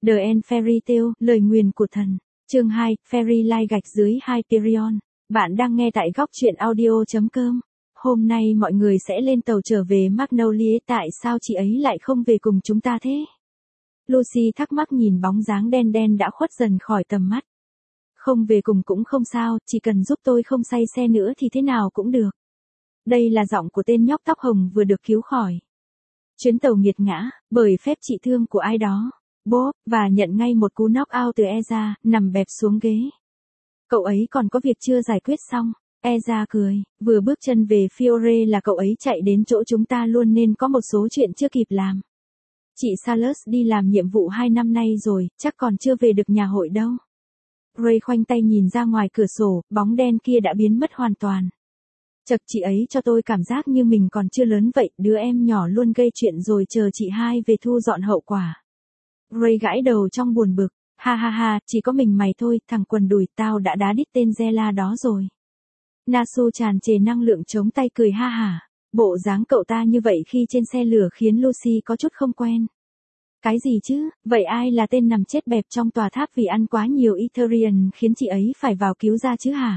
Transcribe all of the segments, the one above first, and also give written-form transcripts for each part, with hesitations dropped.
The End Fairy Tale, lời nguyền của thần. Chương 2, Fairy Light gạch dưới Hyperion. Bạn đang nghe tại góc truyện audio.com. Hôm nay mọi người sẽ lên tàu trở về Magnolia, tại sao chị ấy lại không về cùng chúng ta thế? Lucy thắc mắc nhìn bóng dáng đen đen đã khuất dần khỏi tầm mắt. Không về cùng cũng không sao, chỉ cần giúp tôi không say xe nữa thì thế nào cũng được. Đây là giọng của tên nhóc tóc hồng vừa được cứu khỏi chuyến tàu nghiệt ngã bởi phép trị thương của ai đó. Bob, và nhận ngay một cú knock out từ Eza, nằm bẹp xuống ghế. Cậu ấy còn có việc chưa giải quyết xong. Eza cười, vừa bước chân về Fiore là cậu ấy chạy đến chỗ chúng ta luôn nên có một số chuyện chưa kịp làm. Chị Salus đi làm nhiệm vụ 2 năm nay rồi, chắc còn chưa về được nhà hội đâu. Ray khoanh tay nhìn ra ngoài cửa sổ, bóng đen kia đã biến mất hoàn toàn. Chật, chị ấy cho tôi cảm giác như mình còn chưa lớn vậy, đứa em nhỏ luôn gây chuyện rồi chờ chị hai về thu dọn hậu quả. Ray gãi đầu trong buồn bực, ha ha ha, chỉ có mình mày thôi, thằng quần đùi, tao đã đá đít tên Zella đó rồi. Nasu tràn trề năng lượng chống tay cười ha hả, bộ dáng cậu ta như vậy khi trên xe lửa khiến Lucy có chút không quen. Cái gì chứ, vậy ai là tên nằm chết bẹp trong tòa tháp vì ăn quá nhiều Ethereum khiến chị ấy phải vào cứu ra chứ hả?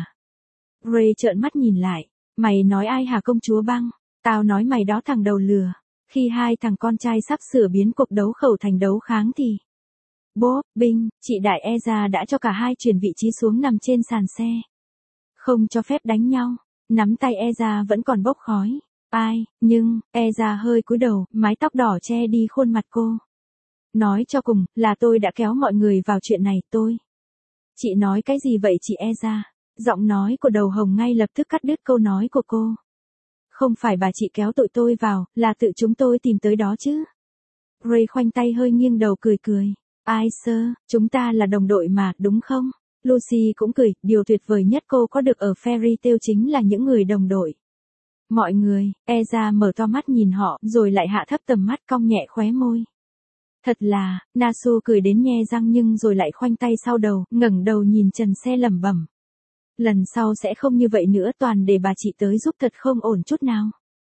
Ray trợn mắt nhìn lại, mày nói ai hả công chúa băng? Tao nói mày đó thằng đầu lừa. Khi hai thằng con trai sắp sửa biến cuộc đấu khẩu thành đấu kháng thì Bob, Binh, chị đại Eza đã cho cả hai chuyển vị trí xuống nằm trên sàn xe. Không cho phép đánh nhau, nắm tay Eza vẫn còn bốc khói. Ai, nhưng, Eza hơi cúi đầu, mái tóc đỏ che đi khuôn mặt cô. Nói cho cùng, là tôi đã kéo mọi người vào chuyện này, tôi. Chị nói cái gì vậy chị Eza? Giọng nói của đầu hồng ngay lập tức cắt đứt câu nói của cô. Không phải bà chị kéo tụi tôi vào, là tự chúng tôi tìm tới đó chứ. Ray khoanh tay hơi nghiêng đầu cười cười. Ai sơ, chúng ta là đồng đội mà, đúng không? Lucy cũng cười, điều tuyệt vời nhất cô có được ở Fairy Tale chính là những người đồng đội. Mọi người, Eza mở to mắt nhìn họ, rồi lại hạ thấp tầm mắt cong nhẹ khóe môi. Thật là, Nasu cười đến nhe răng nhưng rồi lại khoanh tay sau đầu, ngẩng đầu nhìn trần xe lẩm bẩm. Lần sau sẽ không như vậy nữa, toàn để bà chị tới giúp, thật không ổn chút nào.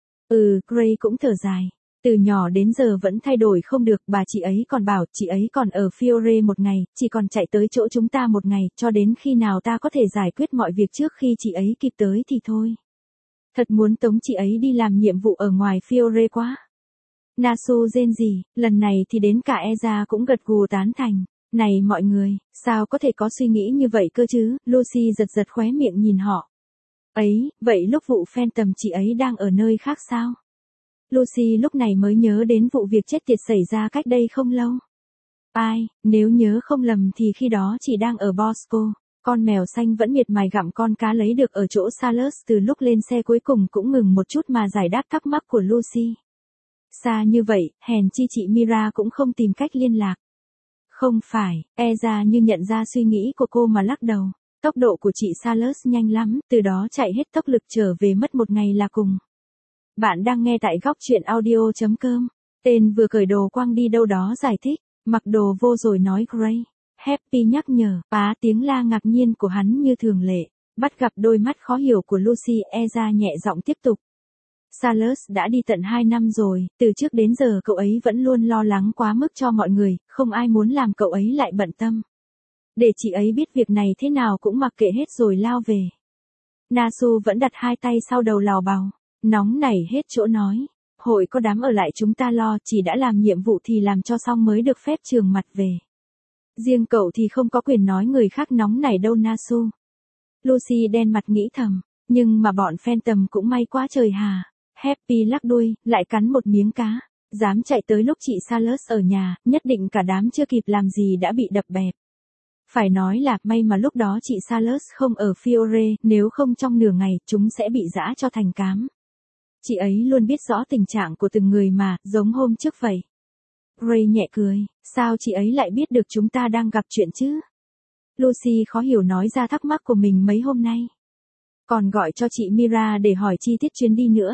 Gray cũng thở dài. Từ nhỏ đến giờ vẫn thay đổi không được, bà chị ấy còn bảo chị ấy còn ở Fiore một ngày, chỉ còn chạy tới chỗ chúng ta một ngày, cho đến khi nào ta có thể giải quyết mọi việc trước khi chị ấy kịp tới thì thôi. Thật muốn tống chị ấy đi làm nhiệm vụ ở ngoài Fiore quá. Nasu rên rỉ, lần này thì đến cả Eza cũng gật gù tán thành. Này mọi người, sao có thể có suy nghĩ như vậy cơ chứ? Lucy giật giật khóe miệng nhìn họ. Ấy, vậy lúc vụ Phantom chị ấy đang ở nơi khác sao? Lucy lúc này mới nhớ đến vụ việc chết tiệt xảy ra cách đây không lâu. Ai, nếu nhớ không lầm thì khi đó chị đang ở Bosco. Con mèo xanh vẫn miệt mài gặm con cá lấy được ở chỗ Salus, từ lúc lên xe cuối cùng cũng ngừng một chút mà giải đáp thắc mắc của Lucy. Xa như vậy, hèn chi chị Mira cũng không tìm cách liên lạc. Không phải, Eza như nhận ra suy nghĩ của cô mà lắc đầu. Tốc độ của chị Salus nhanh lắm, từ đó chạy hết tốc lực trở về mất một ngày là cùng. Bạn đang nghe tại góc truyện audio.com. Tên vừa cởi đồ quăng đi đâu đó giải thích, mặc đồ vô rồi nói Gray. Happy nhắc nhở, tiếng la ngạc nhiên của hắn như thường lệ, bắt gặp đôi mắt khó hiểu của Lucy. Eza nhẹ giọng tiếp tục. Salus đã đi tận 2 năm rồi, từ trước đến giờ cậu ấy vẫn luôn lo lắng quá mức cho mọi người, không ai muốn làm cậu ấy lại bận tâm. Để chị ấy biết việc này thế nào cũng mặc kệ hết rồi lao về. Nasu vẫn đặt hai tay sau đầu lào bào, nóng nảy hết chỗ nói. Hội có đám ở lại chúng ta lo, chỉ đã làm nhiệm vụ thì làm cho xong mới được phép trường mặt về. Riêng cậu thì không có quyền nói người khác nóng nảy đâu Nasu. Lucy đen mặt nghĩ thầm, nhưng mà bọn Phantom cũng may quá trời hà. Happy lắc đuôi, lại cắn một miếng cá. Dám chạy tới lúc chị Salus ở nhà, nhất định cả đám chưa kịp làm gì đã bị đập bẹp. Phải nói là may mà lúc đó chị Salus không ở Fiore, nếu không trong nửa ngày chúng sẽ bị giã cho thành cám. Chị ấy luôn biết rõ tình trạng của từng người mà, giống hôm trước vậy. Ray nhẹ cười, sao chị ấy lại biết được chúng ta đang gặp chuyện chứ? Lucy khó hiểu nói ra thắc mắc của mình mấy hôm nay. Còn gọi cho chị Mira để hỏi chi tiết chuyến đi nữa.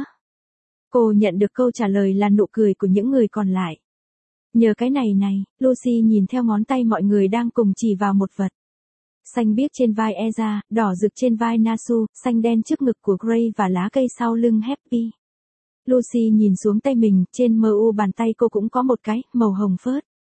Cô nhận được câu trả lời là nụ cười của những người còn lại. Nhờ cái này, Lucy nhìn theo ngón tay mọi người đang cùng chỉ vào một vật. Xanh biếc trên vai Eza, đỏ rực trên vai Nasu, xanh đen trước ngực của Gray và lá cây sau lưng Happy. Lucy nhìn xuống tay mình, trên mu bàn tay cô cũng có một cái, màu hồng phớt.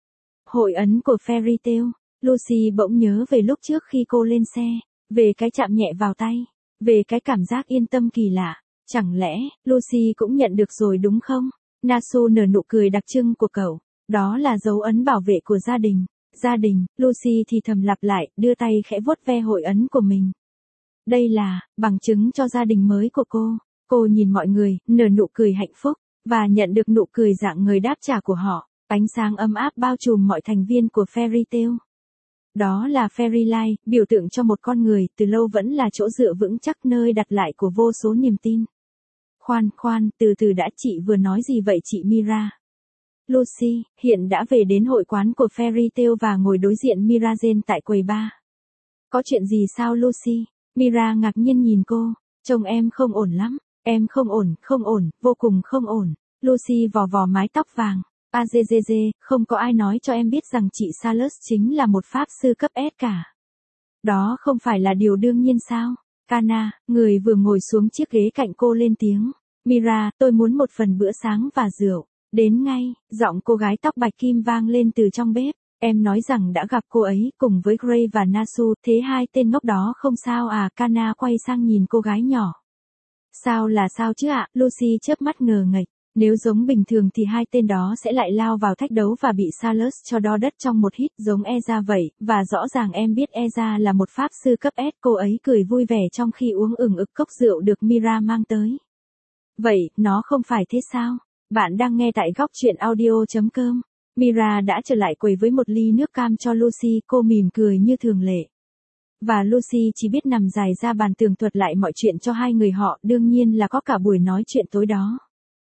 Hội ấn của Fairy Tail. Lucy bỗng nhớ về lúc trước khi cô lên xe, về cái chạm nhẹ vào tay, về cái cảm giác yên tâm kỳ lạ. Chẳng lẽ, Lucy cũng nhận được rồi đúng không? Nasu nở nụ cười đặc trưng của cậu. Đó là dấu ấn bảo vệ của gia đình. Gia đình, Lucy thì thầm lặp lại, đưa tay khẽ vuốt ve hội ấn của mình. Đây là bằng chứng cho gia đình mới của cô. Cô nhìn mọi người, nở nụ cười hạnh phúc, và nhận được nụ cười dạng người đáp trả của họ. Ánh sáng ấm áp bao trùm mọi thành viên của Fairy Tail. Đó là Fairy Light, biểu tượng cho một con người, từ lâu vẫn là chỗ dựa vững chắc nơi đặt lại của vô số niềm tin. Khoan, từ từ đã, chị vừa nói gì vậy chị Mira? Lucy, hiện đã về đến hội quán của Fairy Tail và ngồi đối diện Mira Jane tại quầy bar. Có chuyện gì sao Lucy? Mira ngạc nhiên nhìn cô, trông em không ổn lắm, em không ổn, vô cùng không ổn. Lucy vò vò mái tóc vàng. Không có ai nói cho em biết rằng chị Salus chính là một pháp sư cấp S cả. Đó không phải là điều đương nhiên sao? Kana, người vừa ngồi xuống chiếc ghế cạnh cô lên tiếng. Mira, tôi muốn một phần bữa sáng và rượu. Đến ngay, giọng cô gái tóc bạch kim vang lên từ trong bếp. Em nói rằng đã gặp cô ấy cùng với Gray và Nasu, thế hai tên ngốc đó không sao à? Kana quay sang nhìn cô gái nhỏ. Sao là sao chứ ạ? Lucy chớp mắt ngờ nghệch. Nếu giống bình thường thì hai tên đó sẽ lại lao vào thách đấu và bị Salus cho đo đất trong một hít giống Eza vậy, và rõ ràng em biết Eza là một pháp sư cấp S. Cô ấy cười vui vẻ trong khi uống ực cốc rượu được Mira mang tới. Vậy, nó không phải thế sao? Bạn đang nghe tại góc truyện audio.com. Mira đã trở lại quầy với một ly nước cam cho Lucy, cô mỉm cười như thường lệ. Và Lucy chỉ biết nằm dài ra bàn tường thuật lại mọi chuyện cho hai người họ, đương nhiên là có cả buổi nói chuyện tối đó.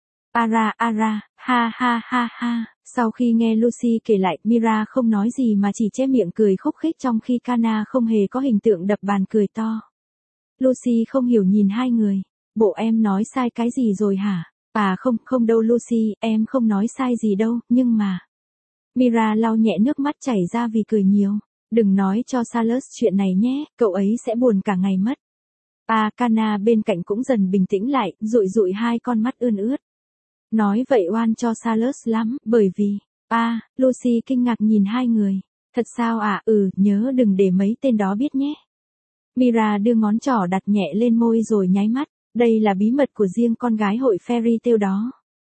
Ha ha. Sau khi nghe Lucy kể lại, Mira không nói gì mà chỉ che miệng cười khúc khích trong khi Kana không hề có hình tượng đập bàn cười to. Lucy không hiểu nhìn hai người. Bộ em nói sai cái gì rồi hả? À không đâu Lucy, em không nói sai gì đâu, nhưng mà... Mira lau nhẹ nước mắt chảy ra vì cười nhiều. Đừng nói cho Salus chuyện này nhé, cậu ấy sẽ buồn cả ngày mất. Kana bên cạnh cũng dần bình tĩnh lại, dụi hai con mắt ươn ướt. Nói vậy oan cho Salus lắm, bởi vì... Lucy kinh ngạc nhìn hai người. Thật sao ạ? Nhớ đừng để mấy tên đó biết nhé. Mira đưa ngón trỏ đặt nhẹ lên môi rồi nháy mắt. Đây là bí mật của riêng con gái hội Fairy Tail đó.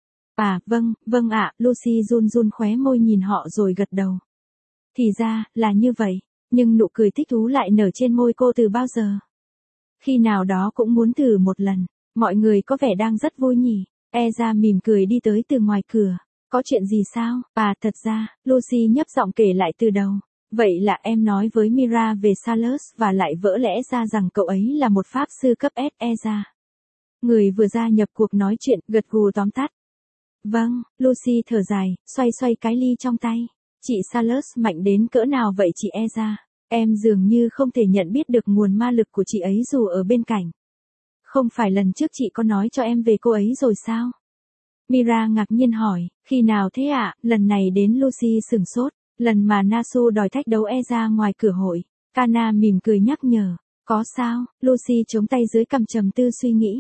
Vâng ạ, Lucy run khóe môi nhìn họ rồi gật đầu. Thì ra, là như vậy, nhưng nụ cười thích thú lại nở trên môi cô từ bao giờ. Khi nào đó cũng muốn thử một lần, mọi người có vẻ đang rất vui nhỉ. Eza mỉm cười đi tới từ ngoài cửa. Có chuyện gì sao? Thật ra, Lucy nhấp giọng kể lại từ đầu. Vậy là em nói với Mira về Salus và lại vỡ lẽ ra rằng cậu ấy là một pháp sư cấp S. Eza, người vừa gia nhập cuộc nói chuyện, gật gù tóm tắt. Vâng, Lucy thở dài, xoay cái ly trong tay. Chị Salus mạnh đến cỡ nào vậy chị Eza? Em dường như không thể nhận biết được nguồn ma lực của chị ấy dù ở bên cạnh. Không phải lần trước chị có nói cho em về cô ấy rồi sao? Mira ngạc nhiên hỏi, khi nào thế ạ? Lần này đến Lucy sửng sốt, lần mà Nasu đòi thách đấu Eza ngoài cửa hội. Kana mỉm cười nhắc nhở, có sao? Lucy chống tay dưới cằm trầm tư suy nghĩ.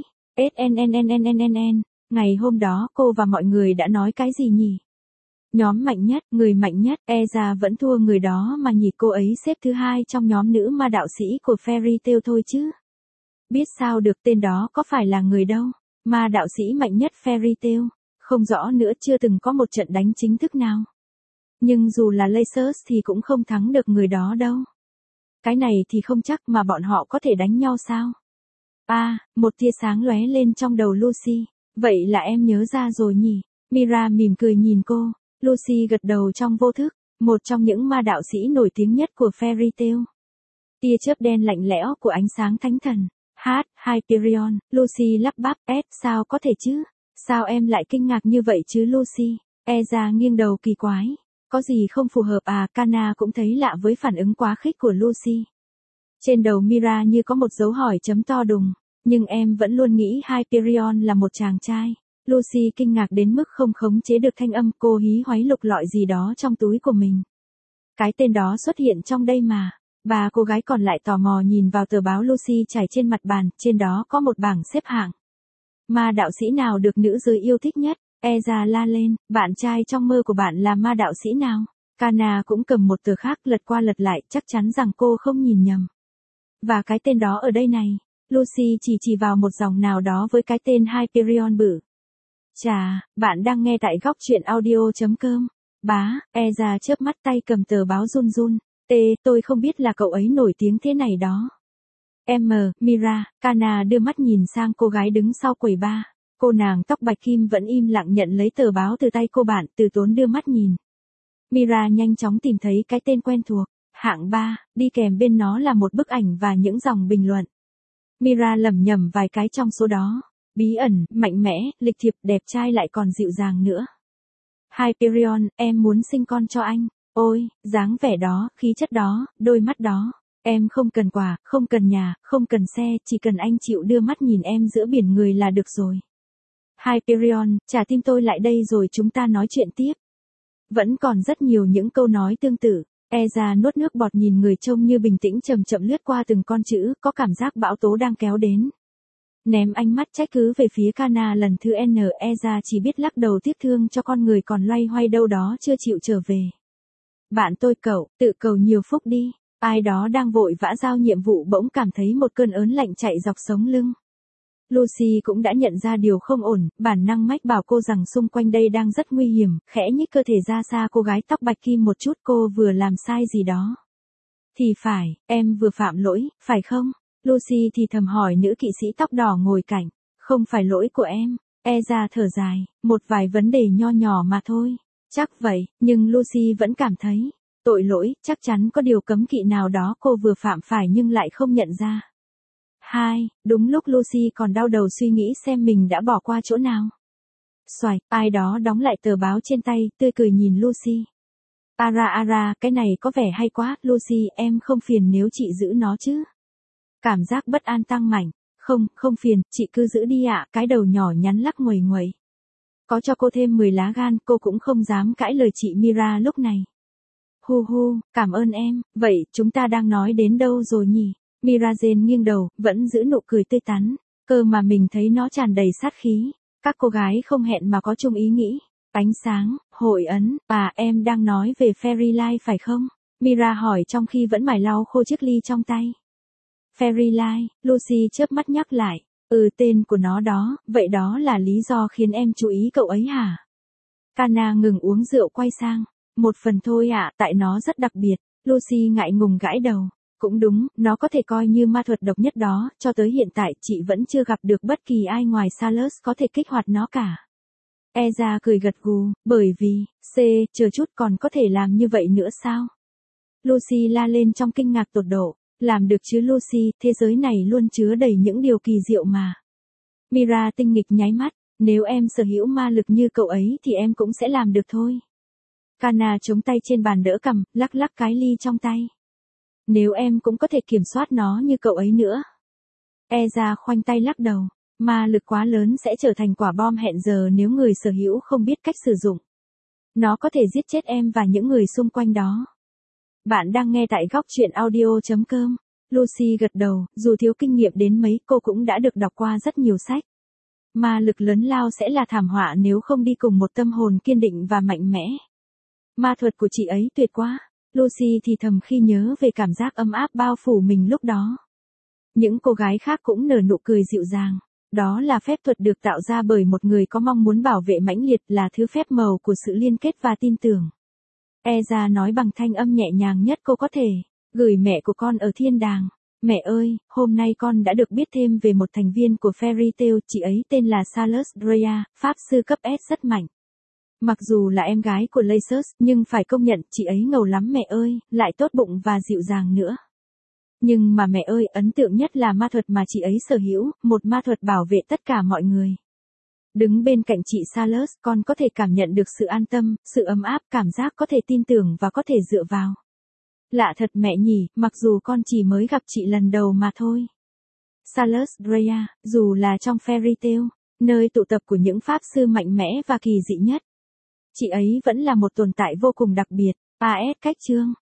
Ngày hôm đó cô và mọi người đã nói cái gì nhỉ? Nhóm mạnh nhất, người mạnh nhất, Eza vẫn thua người đó mà nhỉ, cô ấy xếp thứ 2 trong nhóm nữ ma đạo sĩ của Fairy Tail thôi chứ. Biết sao được, tên đó có phải là người đâu. Ma đạo sĩ mạnh nhất Fairy Tail. Không rõ nữa, chưa từng có một trận đánh chính thức nào. Nhưng dù là Lasers thì cũng không thắng được người đó đâu. Cái này thì không chắc, mà bọn họ có thể đánh nhau sao? Một tia sáng lóe lên trong đầu Lucy. Vậy là em nhớ ra rồi nhỉ? Mira mỉm cười nhìn cô. Lucy gật đầu trong vô thức. Một trong những ma đạo sĩ nổi tiếng nhất của Fairy Tail. Tia chớp đen lạnh lẽo của ánh sáng thánh thần. Hyperion, Lucy lắp bắp, sao có thể chứ? Sao em lại kinh ngạc như vậy chứ Lucy? Eza nghiêng đầu kỳ quái. Có gì không phù hợp à? Kana cũng thấy lạ với phản ứng quá khích của Lucy. Trên đầu Mira như có một dấu hỏi chấm to đùng. Nhưng em vẫn luôn nghĩ Hyperion là một chàng trai. Lucy kinh ngạc đến mức không khống chế được thanh âm, cô hí hoáy lục lọi gì đó trong túi của mình. Cái tên đó xuất hiện trong đây mà. Bà cô gái còn lại tò mò nhìn vào tờ báo Lucy trải trên mặt bàn, trên đó có một bảng xếp hạng. Ma đạo sĩ nào được nữ giới yêu thích nhất? Eza la lên, bạn trai trong mơ của bạn là ma đạo sĩ nào? Kana cũng cầm một tờ khác lật qua lật lại, chắc chắn rằng cô không nhìn nhầm. Và cái tên đó ở đây này. Lucy chỉ vào một dòng nào đó với cái tên Hyperion bự. Chà, bạn đang nghe tại góc truyện audio.com. Bá, Eza chớp mắt tay cầm tờ báo run run. Tôi không biết là cậu ấy nổi tiếng thế này đó. Mira, Kana đưa mắt nhìn sang cô gái đứng sau quầy bar. Cô nàng tóc bạch kim vẫn im lặng nhận lấy tờ báo từ tay cô bạn, từ tốn đưa mắt nhìn. Mira nhanh chóng tìm thấy cái tên quen thuộc, hạng 3, đi kèm bên nó là một bức ảnh và những dòng bình luận. Mira lẩm nhẩm vài cái trong số đó. Bí ẩn, mạnh mẽ, lịch thiệp, đẹp trai lại còn dịu dàng nữa. Hyperion, em muốn sinh con cho anh. Ôi, dáng vẻ đó, khí chất đó, đôi mắt đó. Em không cần quà, không cần nhà, không cần xe, chỉ cần anh chịu đưa mắt nhìn em giữa biển người là được rồi. Hyperion, trả tim tôi lại đây rồi chúng ta nói chuyện tiếp. Vẫn còn rất nhiều những câu nói tương tự. Eza nuốt nước bọt nhìn người trông như bình tĩnh chậm chậm lướt qua từng con chữ, có cảm giác bão tố đang kéo đến. Ném ánh mắt trách cứ về phía Kana lần thứ N, Eza chỉ biết lắc đầu tiếc thương cho con người còn loay hoay đâu đó chưa chịu trở về. Bạn tôi cậu, tự cầu nhiều phúc đi. Ai đó đang vội vã giao nhiệm vụ bỗng cảm thấy một cơn ớn lạnh chạy dọc sống lưng. Lucy cũng đã nhận ra điều không ổn, bản năng mách bảo cô rằng xung quanh đây đang rất nguy hiểm, khẽ nhích cơ thể ra xa cô gái tóc bạch kim một chút, cô vừa làm sai gì đó. Thì phải, em vừa phạm lỗi, phải không? Lucy thì thầm hỏi nữ kỵ sĩ tóc đỏ ngồi cạnh. Không phải lỗi của em. Eza thở dài, một vài vấn đề nho nhỏ mà thôi. Chắc vậy, nhưng Lucy vẫn cảm thấy tội lỗi, chắc chắn có điều cấm kỵ nào đó cô vừa phạm phải nhưng lại không nhận ra. Đúng lúc Lucy còn đau đầu suy nghĩ xem mình đã bỏ qua chỗ nào. Xoạch, ai đó đóng lại tờ báo trên tay, tươi cười nhìn Lucy. Ara, cái này có vẻ hay quá, Lucy, em không phiền nếu chị giữ nó chứ? Cảm giác bất an tăng mạnh. Không phiền, chị cứ giữ đi ạ, cái đầu nhỏ nhắn lắc nguầy nguầy. Có cho cô thêm 10 lá gan, cô cũng không dám cãi lời chị Mira lúc này. Cảm ơn em, vậy chúng ta đang nói đến đâu rồi nhỉ? Mira Jane nghiêng đầu, vẫn giữ nụ cười tươi tắn, cơ mà mình thấy nó tràn đầy sát khí. Các cô gái không hẹn mà có chung ý nghĩ. Ánh sáng, hội ấn, em đang nói về Fairy Light phải không? Mira hỏi trong khi vẫn mải lau khô chiếc ly trong tay. Fairy Light, Lucy chớp mắt nhắc lại. Tên của nó đó, vậy đó là lý do khiến em chú ý cậu ấy hả? Kana ngừng uống rượu quay sang. Một phần thôi ạ, tại nó rất đặc biệt. Lucy ngại ngùng gãi đầu. Cũng đúng, nó có thể coi như ma thuật độc nhất đó, cho tới hiện tại chị vẫn chưa gặp được bất kỳ ai ngoài Salus có thể kích hoạt nó cả. Eza cười gật gù, bởi vì, chờ chút còn có thể làm như vậy nữa sao? Lucy la lên trong kinh ngạc tột độ. Làm được chứ Lucy, thế giới này luôn chứa đầy những điều kỳ diệu mà. Mira tinh nghịch nháy mắt, nếu em sở hữu ma lực như cậu ấy thì em cũng sẽ làm được thôi. Kana chống tay trên bàn đỡ cằm, lắc lắc cái ly trong tay. Nếu em cũng có thể kiểm soát nó như cậu ấy nữa. Eza khoanh tay lắc đầu, ma lực quá lớn sẽ trở thành quả bom hẹn giờ nếu người sở hữu không biết cách sử dụng. Nó có thể giết chết em và những người xung quanh đó. Bạn đang nghe tại góc truyện audio.com. Lucy gật đầu, dù thiếu kinh nghiệm đến mấy cô cũng đã được đọc qua rất nhiều sách. Ma lực lớn lao sẽ là thảm họa nếu không đi cùng một tâm hồn kiên định và mạnh mẽ. Ma thuật của chị ấy tuyệt quá. Lucy thì thầm khi nhớ về cảm giác ấm áp bao phủ mình lúc đó. Những cô gái khác cũng nở nụ cười dịu dàng. Đó là phép thuật được tạo ra bởi một người có mong muốn bảo vệ mãnh liệt, là thứ phép màu của sự liên kết và tin tưởng. Eza nói bằng thanh âm nhẹ nhàng nhất cô có thể. Gửi mẹ của con ở thiên đàng. Mẹ ơi, hôm nay con đã được biết thêm về một thành viên của Fairy Tail, chị ấy tên là Salus Drea, pháp sư cấp S rất mạnh. Mặc dù là em gái của Lacus, nhưng phải công nhận chị ấy ngầu lắm mẹ ơi, lại tốt bụng và dịu dàng nữa. Nhưng mà mẹ ơi, ấn tượng nhất là ma thuật mà chị ấy sở hữu, một ma thuật bảo vệ tất cả mọi người. Đứng bên cạnh chị Salus, con có thể cảm nhận được sự an tâm, sự ấm áp, cảm giác có thể tin tưởng và có thể dựa vào. Lạ thật mẹ nhỉ, mặc dù con chỉ mới gặp chị lần đầu mà thôi. Salus Drea, dù là trong Fairy Tail, nơi tụ tập của những pháp sư mạnh mẽ và kỳ dị nhất, chị ấy vẫn là một tồn tại vô cùng đặc biệt. Cách chương